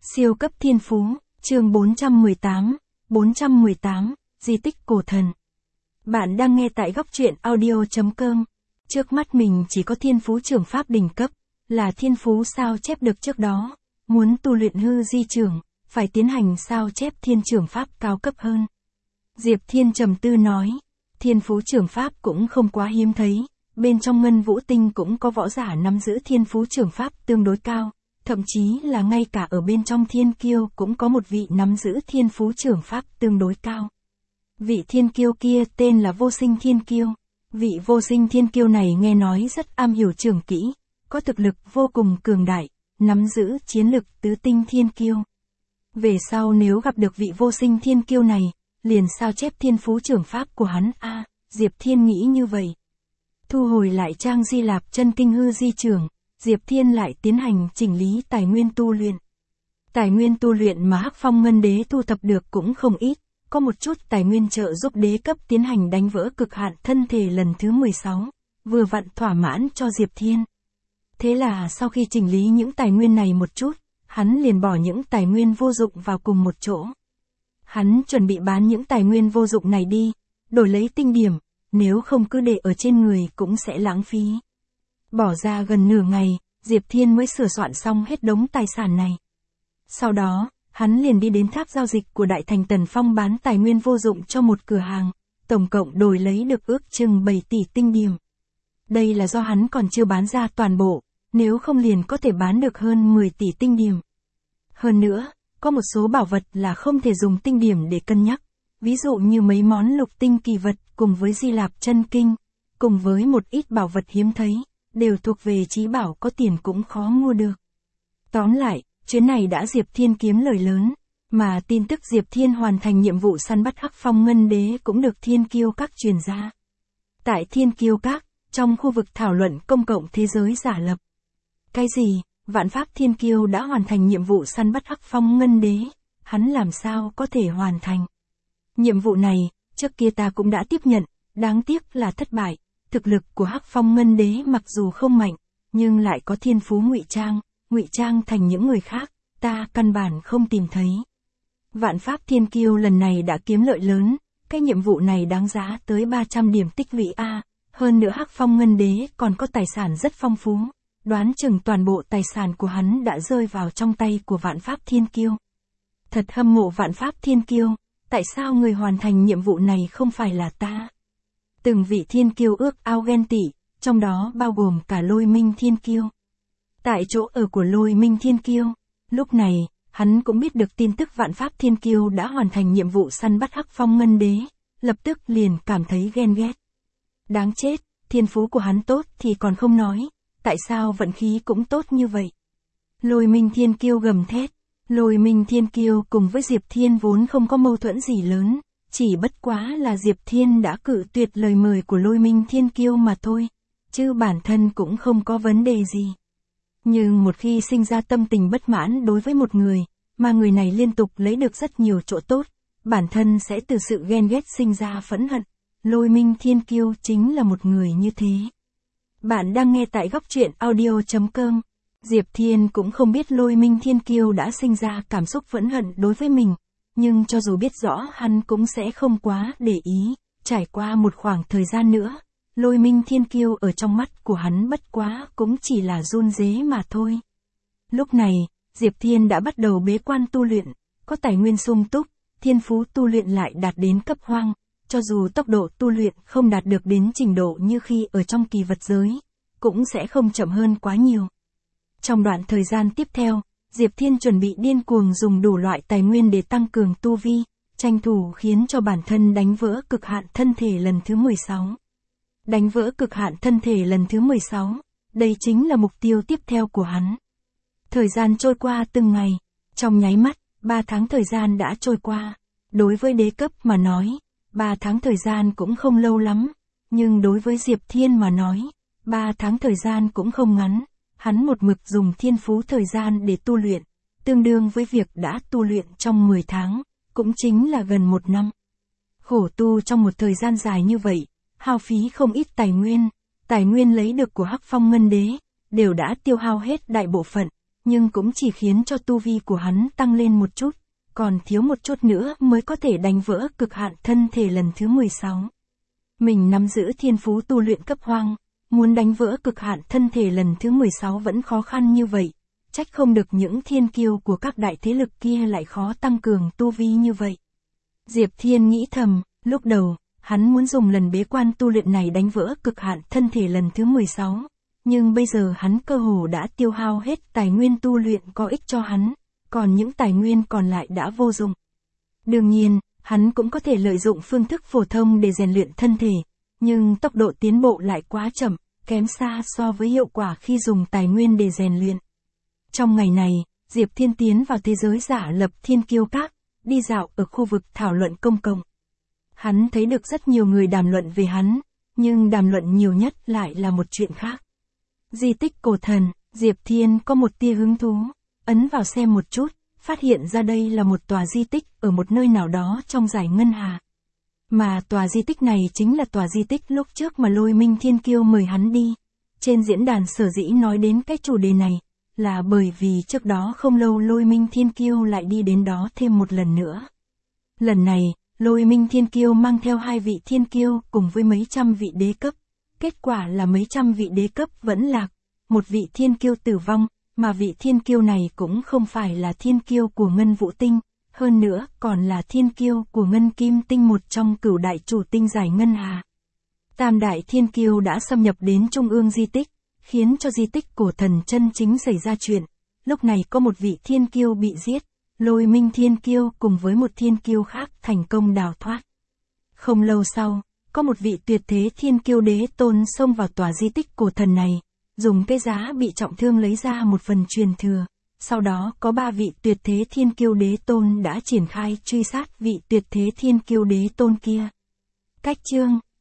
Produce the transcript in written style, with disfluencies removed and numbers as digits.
Siêu cấp thiên phú, chương 418, di tích cổ thần. Bạn đang nghe tại góc truyện audio.com. Trước mắt mình chỉ có thiên phú trưởng pháp đỉnh cấp, là thiên phú sao chép được trước đó. Muốn tu luyện hư di trưởng, phải tiến hành sao chép thiên trưởng pháp cao cấp hơn. Diệp Thiên trầm tư nói, thiên phú trưởng pháp cũng không quá hiếm thấy, bên trong Ngân Vũ Tinh cũng có võ giả nắm giữ thiên phú trưởng pháp tương đối cao. Thậm chí là ngay cả ở bên trong thiên kiêu cũng có một vị nắm giữ thiên phú trưởng pháp tương đối cao. Vị thiên kiêu kia tên là Vô Sinh Thiên Kiêu. Vị Vô Sinh Thiên Kiêu này nghe nói rất am hiểu trường kỹ, có thực lực vô cùng cường đại, nắm giữ chiến lực tứ tinh thiên kiêu. Về sau nếu gặp được vị Vô Sinh Thiên Kiêu này, liền sao chép thiên phú trưởng pháp của hắn a. Diệp Thiên nghĩ như vậy. Thu hồi lại trang Di Lạp Chân Kinh hư di trưởng, Diệp Thiên lại tiến hành chỉnh lý tài nguyên tu luyện. Tài nguyên tu luyện mà Hắc Phong Ngân Đế thu thập được cũng không ít, có một chút tài nguyên trợ giúp đế cấp tiến hành đánh vỡ cực hạn thân thể lần thứ 16, vừa vặn thỏa mãn cho Diệp Thiên. Thế là sau khi chỉnh lý những tài nguyên này một chút, hắn liền bỏ những tài nguyên vô dụng vào cùng một chỗ. Hắn chuẩn bị bán những tài nguyên vô dụng này đi, đổi lấy tinh điểm, nếu không cứ để ở trên người cũng sẽ lãng phí. Bỏ ra gần nửa ngày, Diệp Thiên mới sửa soạn xong hết đống tài sản này. Sau đó, hắn liền đi đến tháp giao dịch của Đại Thành Tần Phong bán tài nguyên vô dụng cho một cửa hàng, tổng cộng đổi lấy được ước chừng 7 tỷ tinh điểm. Đây là do hắn còn chưa bán ra toàn bộ, nếu không liền có thể bán được hơn 10 tỷ tinh điểm. Hơn nữa, có một số bảo vật là không thể dùng tinh điểm để cân nhắc, ví dụ như mấy món lục tinh kỳ vật cùng với Di Lạp Chân Kinh, cùng với một ít bảo vật hiếm thấy, đều thuộc về trí bảo có tiền cũng khó mua được. Tóm lại, chuyến này đã Diệp Thiên kiếm lời lớn, mà tin tức Diệp Thiên hoàn thành nhiệm vụ săn bắt Hắc Phong Ngân Đế cũng được Thiên Kiêu Các truyền ra. Tại Thiên Kiêu Các, trong khu vực thảo luận công cộng thế giới giả lập. Cái gì, Vạn Pháp Thiên Kiêu đã hoàn thành nhiệm vụ săn bắt Hắc Phong Ngân Đế, hắn làm sao có thể hoàn thành? Nhiệm vụ này, trước kia ta cũng đã tiếp nhận, đáng tiếc là thất bại. Thực lực của Hắc Phong Ngân Đế mặc dù không mạnh, nhưng lại có thiên phú ngụy trang thành những người khác, ta căn bản không tìm thấy. Vạn Pháp Thiên Kiêu lần này đã kiếm lợi lớn, cái nhiệm vụ này đáng giá tới 300 điểm tích lũy a. Hơn nữa Hắc Phong Ngân Đế còn có tài sản rất phong phú, đoán chừng toàn bộ tài sản của hắn đã rơi vào trong tay của Vạn Pháp Thiên Kiêu. Thật hâm mộ Vạn Pháp Thiên Kiêu, tại sao người hoàn thành nhiệm vụ này không phải là ta? Từng vị thiên kiêu ước ao ghen tị, trong đó bao gồm cả Lôi Minh Thiên Kiêu. Tại chỗ ở của Lôi Minh Thiên Kiêu, lúc này, hắn cũng biết được tin tức Vạn Pháp Thiên Kiêu đã hoàn thành nhiệm vụ săn bắt Hắc Phong Ngân Đế, lập tức liền cảm thấy ghen ghét. Đáng chết, thiên phú của hắn tốt thì còn không nói, tại sao vận khí cũng tốt như vậy? Lôi Minh Thiên Kiêu gầm thét, Lôi Minh Thiên Kiêu cùng với Diệp Thiên vốn không có mâu thuẫn gì lớn. Chỉ bất quá là Diệp Thiên đã cự tuyệt lời mời của Lôi Minh Thiên Kiêu mà thôi, chứ bản thân cũng không có vấn đề gì. Nhưng một khi sinh ra tâm tình bất mãn đối với một người, mà người này liên tục lấy được rất nhiều chỗ tốt, bản thân sẽ từ sự ghen ghét sinh ra phẫn hận. Lôi Minh Thiên Kiêu chính là một người như thế. Bạn đang nghe tại góc truyện audio.com. Diệp Thiên cũng không biết Lôi Minh Thiên Kiêu đã sinh ra cảm xúc phẫn hận đối với mình. Nhưng cho dù biết rõ hắn cũng sẽ không quá để ý, trải qua một khoảng thời gian nữa, Lôi Minh Thiên Kiêu ở trong mắt của hắn bất quá cũng chỉ là run rế mà thôi. Lúc này, Diệp Thiên đã bắt đầu bế quan tu luyện, có tài nguyên sung túc, thiên phú tu luyện lại đạt đến cấp hoang, cho dù tốc độ tu luyện không đạt được đến trình độ như khi ở trong kỳ vật giới, cũng sẽ không chậm hơn quá nhiều. Trong đoạn thời gian tiếp theo, Diệp Thiên chuẩn bị điên cuồng dùng đủ loại tài nguyên để tăng cường tu vi, tranh thủ khiến cho bản thân đánh vỡ cực hạn thân thể lần thứ 16. Đánh vỡ cực hạn thân thể lần thứ 16, đây chính là mục tiêu tiếp theo của hắn. Thời gian trôi qua từng ngày, trong nháy mắt, 3 tháng thời gian đã trôi qua. Đối với đế cấp mà nói, 3 tháng thời gian cũng không lâu lắm, nhưng đối với Diệp Thiên mà nói, 3 tháng thời gian cũng không ngắn. Hắn một mực dùng thiên phú thời gian để tu luyện, tương đương với việc đã tu luyện trong 10 tháng, cũng chính là gần 1 năm. Khổ tu trong một thời gian dài như vậy, hao phí không ít tài nguyên lấy được của Hắc Phong Ngân Đế, đều đã tiêu hao hết đại bộ phận, nhưng cũng chỉ khiến cho tu vi của hắn tăng lên một chút, còn thiếu một chút nữa mới có thể đánh vỡ cực hạn thân thể lần thứ 16. Mình nắm giữ thiên phú tu luyện cấp hoang, muốn đánh vỡ cực hạn thân thể lần thứ 16 vẫn khó khăn như vậy, trách không được những thiên kiêu của các đại thế lực kia lại khó tăng cường tu vi như vậy. Diệp Thiên nghĩ thầm, lúc đầu, hắn muốn dùng lần bế quan tu luyện này đánh vỡ cực hạn thân thể lần thứ 16, nhưng bây giờ hắn cơ hồ đã tiêu hao hết tài nguyên tu luyện có ích cho hắn, còn những tài nguyên còn lại đã vô dụng. Đương nhiên, hắn cũng có thể lợi dụng phương thức phổ thông để rèn luyện thân thể, nhưng tốc độ tiến bộ lại quá chậm, kém xa so với hiệu quả khi dùng tài nguyên để rèn luyện. Trong ngày này, Diệp Thiên tiến vào thế giới giả lập Thiên Kiêu Các, đi dạo ở khu vực thảo luận công cộng. Hắn thấy được rất nhiều người đàm luận về hắn, nhưng đàm luận nhiều nhất lại là một chuyện khác. Di tích cổ thần, Diệp Thiên có một tia hứng thú, ấn vào xem một chút, phát hiện ra đây là một tòa di tích ở một nơi nào đó trong dải Ngân Hà. Mà tòa di tích này chính là tòa di tích lúc trước mà Lôi Minh Thiên Kiêu mời hắn đi. Trên diễn đàn sở dĩ nói đến cái chủ đề này, là bởi vì trước đó không lâu Lôi Minh Thiên Kiêu lại đi đến đó thêm một lần nữa. Lần này, Lôi Minh Thiên Kiêu mang theo 2 vị thiên kiêu cùng với mấy trăm vị đế cấp. Kết quả là mấy trăm vị đế cấp vẫn lạc, một vị thiên kiêu tử vong, mà vị thiên kiêu này cũng không phải là thiên kiêu của Ngân Vũ Tinh, hơn nữa còn là thiên kiêu của Ngân Kim Tinh, một trong cửu đại chủ tinh giải Ngân Hà. Tam đại thiên kiêu đã xâm nhập đến trung ương di tích, khiến cho di tích cổ thần chân chính xảy ra chuyện. Lúc này có một vị thiên kiêu bị giết, Lôi Minh Thiên Kiêu cùng với một thiên kiêu khác thành công đào thoát. Không lâu sau, có một vị tuyệt thế thiên kiêu đế tôn xông vào tòa di tích cổ thần này, dùng cái giá bị trọng thương lấy ra một phần truyền thừa. Sau đó có 3 vị tuyệt thế thiên kiêu đế tôn đã triển khai truy sát vị tuyệt thế thiên kiêu đế tôn kia. Cách chương